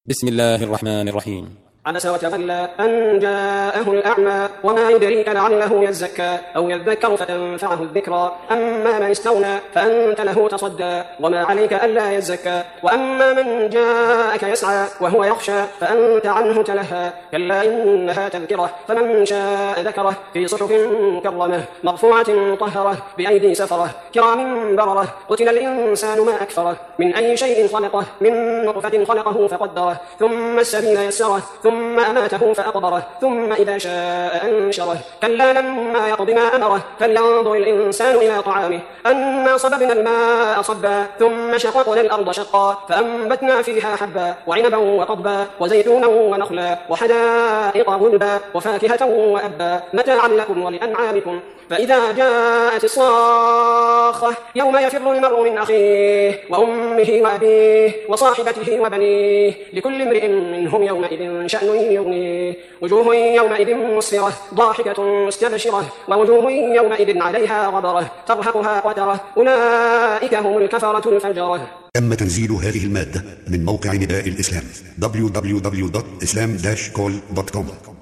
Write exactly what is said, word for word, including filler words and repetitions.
بسم الله الرحمن الرحيم. عبس وتولى أن جاءه الأعمى وما يدريك لعله يزكى أو يذكر فتنفعه الذكرى. أما من استغنى فأنت له تصدى وما عليك ألا يزكى. وأما من جاءك يسعى وهو يخشى فأنت عنه تلهى. كلا إنها تذكرة فمن شاء ذكره في صحف مكرمة مرفوعة مطهرة بأيدي سفرة كرام بررة. قتل الإنسان ما أكفره من أي شيء خلقه من نطفة خلقه فقدره ثم السبيل يسره ثم أماته فأقبره ثم إذا شاء أنشره. كلا لما يقض ما أمره فلينظر الإنسان إلى طعامه أنا صببنا الماء صبا ثم شققنا الأرض شقا فأنبتنا فيها حبا وعنبا وقضبا وزيتونا ونخلا وحدائق غلبا وفاكهة وأبا متاعا لكم ولأنعامكم. فإذا جاءت الصاخة يوم يفر المرء من أخيه وأمه وأبيه وصاحبته وبنيه لكل امرئ منهم يومئذ شأن يغنيه. وجوه يومئذ مسفرة ضاحكة مستبشرة ووجوه يومئذ عليها غبرة ترهقها قترة أولئك هم الكفرة الفجرة. تم تنزيل هذه المادة من موقع نداء الإسلام دبليو دبليو دبليو دوت إسلام داش كول دوت كوم.